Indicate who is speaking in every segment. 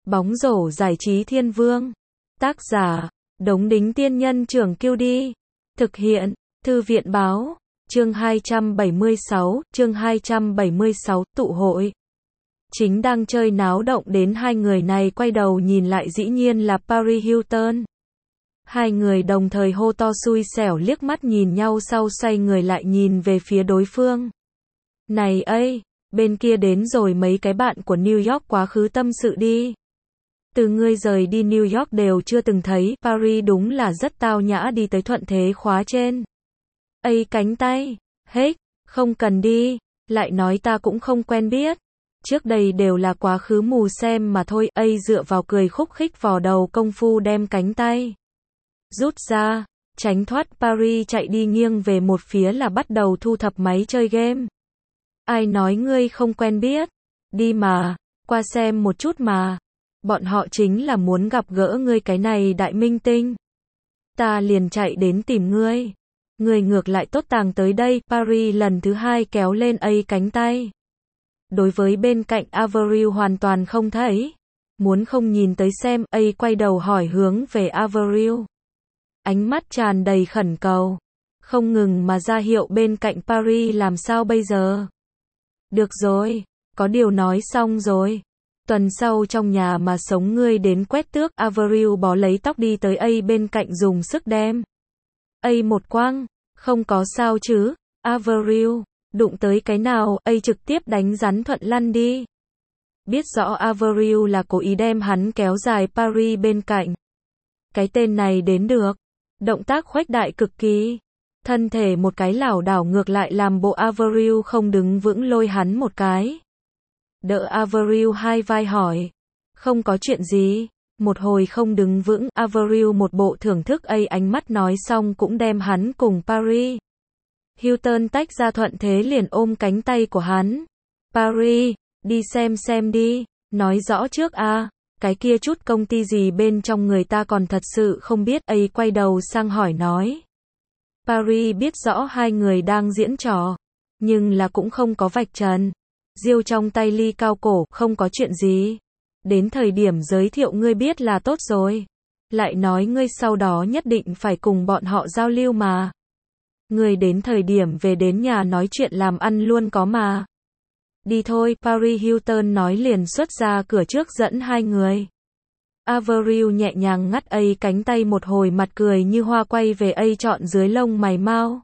Speaker 1: Bóng rổ giải trí thiên vương. Tác giả, Đống Đính Tiên Nhân Trưởng Kiêu Đi. Thực hiện, Thư viện Báo. Chương 276, tụ hội. Chính đang chơi náo động đến hai người này quay đầu nhìn lại dĩ nhiên là Paris Hilton. Hai người đồng thời hô to xui xẻo liếc mắt nhìn nhau sau xoay người lại nhìn về phía đối phương. Này ây, bên kia đến rồi mấy cái bạn của New York quá khứ tâm sự đi. Từ ngươi rời đi New York đều chưa từng thấy, Paris đúng là rất tao nhã đi tới thuận thế khóa trên. Ây cánh tay, hết, không cần đi, lại nói ta cũng không quen biết. Trước đây đều là quá khứ mù xem mà thôi, Ây dựa vào cười khúc khích vò đầu công phu đem cánh tay rút ra, tránh thoát Paris chạy đi nghiêng về một phía là bắt đầu thu thập máy chơi game. Ai nói ngươi không quen biết, đi mà, qua xem một chút mà. Bọn họ chính là muốn gặp gỡ ngươi cái này đại minh tinh. Ta liền chạy đến tìm ngươi. Ngươi ngược lại tốt tàng tới đây, Paris lần thứ hai kéo lên Ây cánh tay. Đối với bên cạnh Avril hoàn toàn không thấy. Muốn không nhìn tới xem, Ây quay đầu hỏi hướng về Avril. Ánh mắt tràn đầy khẩn cầu. Không ngừng mà ra hiệu bên cạnh Paris làm sao bây giờ. Được rồi, có điều nói xong rồi. Tuần sau trong nhà mà sống ngươi đến quét tước, Avril bó lấy tóc đi tới Ây bên cạnh dùng sức đem. Ây một quăng, không có sao chứ, Avril, đụng tới cái nào, Ây trực tiếp đánh rắn thuận lăn đi. Biết rõ Avril là cố ý đem hắn kéo dài Paris bên cạnh. Cái tên này đến được, động tác khuếch đại cực kỳ. Thân thể một cái lảo đảo ngược lại làm bộ Avril không đứng vững lôi hắn một cái. Đỡ Avril hai vai hỏi. Không có chuyện gì. Một hồi không đứng vững, Avril một bộ thưởng thức Ây ánh mắt nói xong cũng đem hắn cùng Paris Hilton tách ra thuận thế liền ôm cánh tay của hắn. Paris, đi xem đi, nói rõ trước a, cái kia chút công ty gì bên trong người ta còn thật sự không biết. Ây quay đầu sang hỏi nói. Paris biết rõ hai người đang diễn trò, nhưng là cũng không có vạch trần. Diêu trong tay ly cao cổ, không có chuyện gì. Đến thời điểm giới thiệu ngươi biết là tốt rồi. Lại nói ngươi sau đó nhất định phải cùng bọn họ giao lưu mà. Ngươi đến thời điểm về đến nhà nói chuyện làm ăn luôn có mà. Đi thôi, Paris Hilton nói liền xuất ra cửa trước dẫn hai người. Avril nhẹ nhàng ngắt Ây cánh tay một hồi mặt cười như hoa quay về Ây trọn dưới lông mày mau.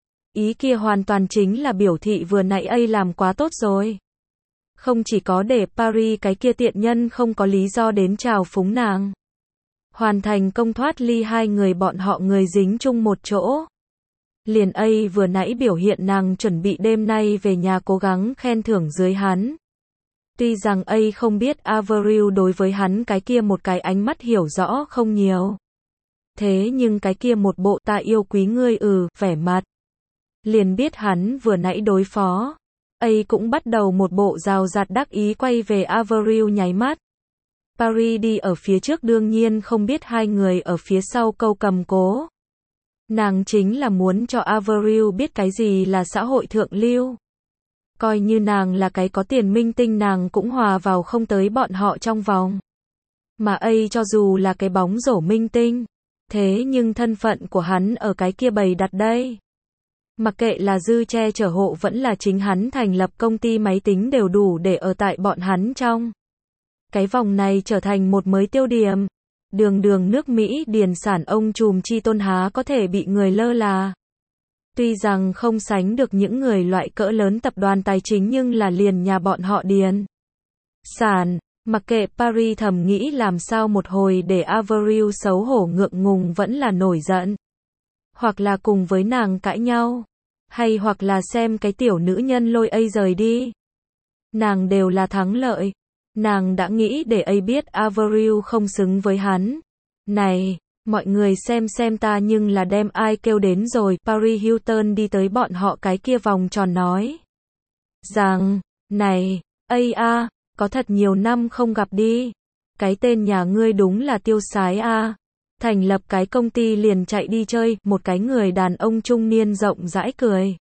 Speaker 1: Ý kia hoàn toàn chính là biểu thị vừa nãy Ây làm quá tốt rồi. Không chỉ có để Paris cái kia tiện nhân không có lý do đến chào phúng nàng. Hoàn thành công thoát ly hai người bọn họ người dính chung một chỗ. Liền Ây vừa nãy biểu hiện nàng chuẩn bị đêm nay về nhà cố gắng khen thưởng dưới hắn. Tuy rằng Ây không biết Avril đối với hắn cái kia một cái ánh mắt hiểu rõ không nhiều. Thế nhưng cái kia một bộ ta yêu quý ngươi vẻ mặt. Liền biết hắn vừa nãy đối phó. Ây cũng bắt đầu một bộ rào rạt đắc ý quay về Avril nháy mắt. Paris đi ở phía trước đương nhiên không biết hai người ở phía sau câu cầm cố. Nàng chính là muốn cho Avril biết cái gì là xã hội thượng lưu. Coi như nàng là cái có tiền minh tinh nàng cũng hòa vào không tới bọn họ trong vòng. Mà Ây cho dù là cái bóng rổ minh tinh, thế nhưng thân phận của hắn ở cái kia bày đặt đây. Mặc kệ là dư che chở hộ vẫn là chính hắn thành lập công ty máy tính đều đủ để ở tại bọn hắn trong. Cái vòng này trở thành một mới tiêu điểm. Đường nước Mỹ điền sản ông trùm chi tôn há có thể bị người lơ là. Tuy rằng không sánh được những người loại cỡ lớn tập đoàn tài chính nhưng là liền nhà bọn họ điền sản. Mặc kệ Paris thầm nghĩ làm sao một hồi để Avril xấu hổ ngượng ngùng vẫn là nổi giận. Hoặc là cùng với nàng cãi nhau. Hay hoặc là xem cái tiểu nữ nhân lôi Ây rời đi. Nàng đều là thắng lợi. Nàng đã nghĩ để Ây biết Avril không xứng với hắn. Này, mọi người xem ta nhưng là đem ai kêu đến rồi. Paris Hilton đi tới bọn họ cái kia vòng tròn nói. Rằng, này, Ây a, có thật nhiều năm không gặp đi. Cái tên nhà ngươi đúng là tiêu sái a. Thành lập cái công ty liền chạy đi chơi, một cái người đàn ông trung niên rộng rãi cười.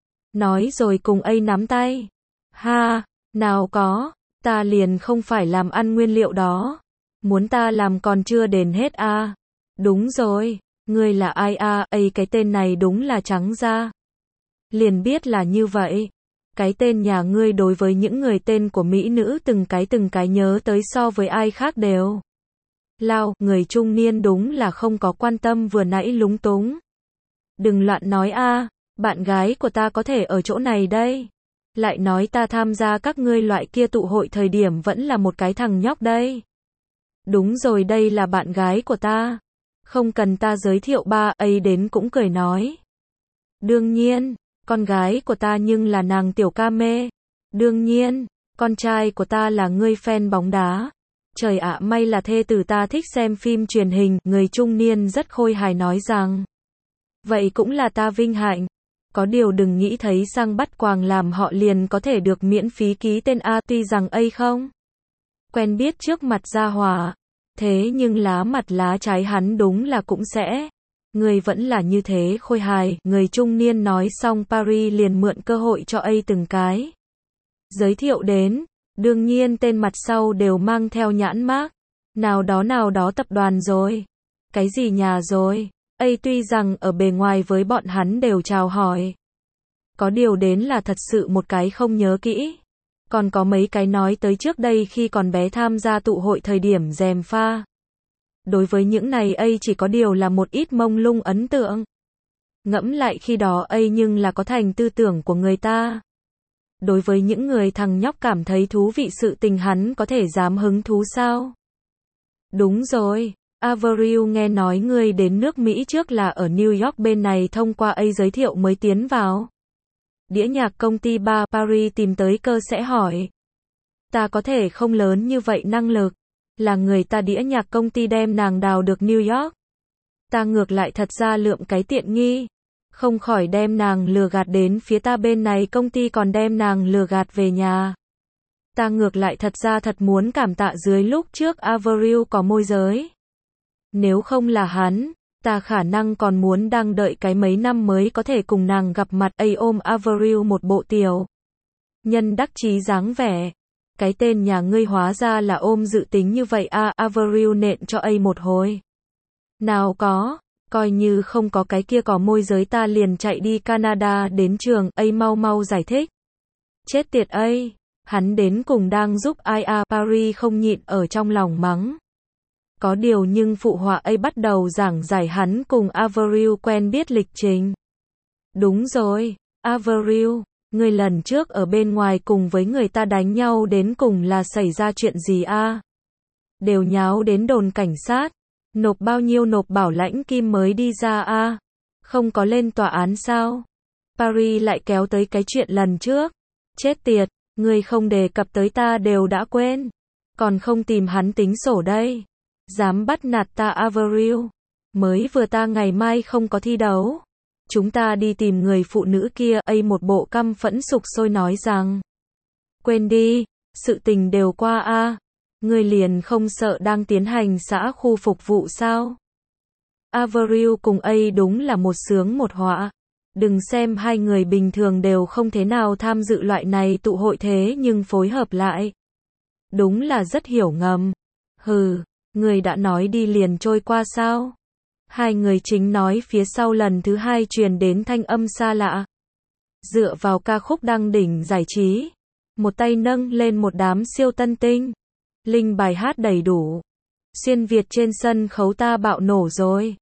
Speaker 1: Nói rồi cùng Ây nắm tay. Ha, nào có, ta liền không phải làm ăn nguyên liệu đó. Muốn ta làm còn chưa đền hết a. Đúng rồi, ngươi là ai a? Ây, cái tên này đúng là trắng ra. Liền biết là như vậy. Cái tên nhà ngươi đối với những người tên của mỹ nữ từng cái nhớ tới so với ai khác đều. Lao, người trung niên đúng là không có quan tâm vừa nãy lúng túng. Đừng loạn nói a, bạn gái của ta có thể ở chỗ này đây. Lại nói ta tham gia các ngươi loại kia tụ hội thời điểm vẫn là một cái thằng nhóc đây. Đúng rồi, đây là bạn gái của ta. Không cần ta giới thiệu ba, ấy đến cũng cười nói. Đương nhiên, con gái của ta nhưng là nàng tiểu ca mê. Đương nhiên, con trai của ta là ngươi fan bóng đá. Trời ạ, may là thê tử ta thích xem phim truyền hình, người trung niên rất khôi hài nói rằng. Vậy cũng là ta vinh hạnh. Có điều đừng nghĩ thấy sang bắt quàng làm họ liền có thể được miễn phí ký tên a, tuy rằng ấy không quen biết trước mặt gia hỏa. Thế nhưng lá mặt lá trái hắn đúng là cũng sẽ. Người vẫn là như thế khôi hài, người trung niên nói xong Paris liền mượn cơ hội cho ấy từng cái. Giới thiệu đến, đương nhiên tên mặt sau đều mang theo nhãn mác. Nào đó tập đoàn rồi. Cái gì nhà rồi. Ấy tuy rằng ở bề ngoài với bọn hắn đều chào hỏi. Có điều đến là thật sự một cái không nhớ kỹ. Còn có mấy cái nói tới trước đây khi còn bé tham gia tụ hội thời điểm gièm pha. Đối với những này ấy chỉ có điều là một ít mông lung ấn tượng. Ngẫm lại khi đó ấy nhưng là có thành tư tưởng của người ta. Đối với những người thằng nhóc cảm thấy thú vị sự tình hắn có thể dám hứng thú sao? Đúng rồi, Avril nghe nói ngươi đến nước Mỹ trước là ở New York bên này thông qua ấy giới thiệu mới tiến vào. Đĩa nhạc công ty ba Paris tìm tới cơ sẽ hỏi. Ta có thể không lớn như vậy năng lực. Là người ta đĩa nhạc công ty đem nàng đào được New York. Ta ngược lại thật ra lượm cái tiện nghi. Không khỏi đem nàng lừa gạt đến phía ta bên này công ty còn đem nàng lừa gạt về nhà. Ta ngược lại thật ra thật muốn cảm tạ dưới lúc trước Avril có môi giới. Nếu không là hắn, ta khả năng còn muốn đang đợi cái mấy năm mới có thể cùng nàng gặp mặt. Ấy ôm Avril một bộ tiểu nhân đắc chí dáng vẻ. Cái tên nhà ngươi hóa ra là ôm dự tính như vậy a. Avril nện cho ấy một hồi. Nào có, coi như không có cái kia có môi giới ta liền chạy đi Canada đến trường. Ấy mau giải thích. Chết tiệt ấy, hắn đến cùng đang giúp ai a. Paris không nhịn ở trong lòng mắng. Có điều nhưng phụ họa ấy bắt đầu giảng giải hắn cùng Avril quen biết lịch trình. Đúng rồi, Avril, ngươi lần trước ở bên ngoài cùng với người ta đánh nhau đến cùng là xảy ra chuyện gì a? Đều nháo đến đồn cảnh sát. Nộp bao nhiêu nộp bảo lãnh kim mới đi ra a? Không có lên tòa án sao? Paris lại kéo tới cái chuyện lần trước. Chết tiệt, ngươi không đề cập tới ta đều đã quên. Còn không tìm hắn tính sổ đây. Dám bắt nạt ta Avril. Mới vừa ta ngày mai không có thi đấu. Chúng ta đi tìm người phụ nữ kia. Ấy một bộ căm phẫn sục sôi nói rằng. Quên đi, sự tình đều qua a. Ngươi liền không sợ đang tiến hành xã khu phục vụ sao? Avril cùng ấy đúng là một sướng một họa. Đừng xem hai người bình thường đều không thế nào tham dự loại này tụ hội thế nhưng phối hợp lại. Đúng là rất hiểu ngầm. Hừ. Người đã nói đi liền trôi qua sao? Hai người chính nói phía sau lần thứ hai truyền đến thanh âm xa lạ. Dựa vào ca khúc đăng đỉnh giải trí. Một tay nâng lên một đám siêu tân tinh. Linh bài hát đầy đủ. Xuyên Việt trên sân khấu ta bạo nổ rồi.